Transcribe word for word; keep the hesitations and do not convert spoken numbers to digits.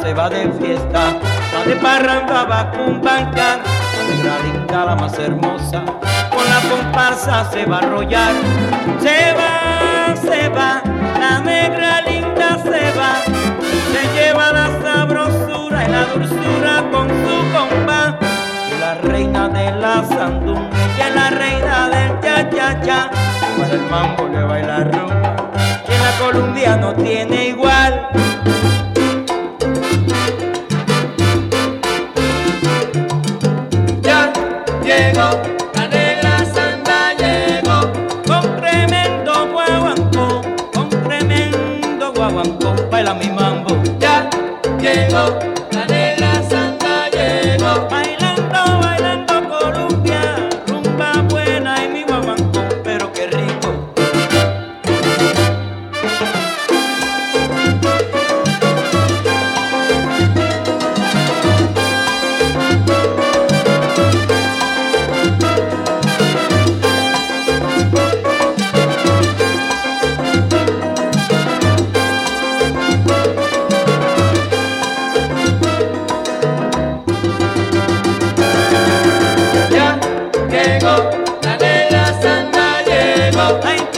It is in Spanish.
se va de fiesta, va de parranda, va con bancar, la negra linda, la más hermosa, con la comparsa se va a arrollar. Se va, se va, la negra linda se va, se lleva la sabrosura y la dulzura con su compás. Y la reina de la sandunga, ella es la reina del cha-cha-cha, para el mambo le baila rumba, que en la Colombia no tiene igual. Ya llegó, la negra santa llegó, Con tremendo guaguancó, con tremendo guaguancó, baila mi mambo. ya llegó, la negra santa llegó. Bailando, bailando Colombia, rumba buena y mi guaguancó, pero qué rico. Ya llegó, la negra santa llegó. Ay,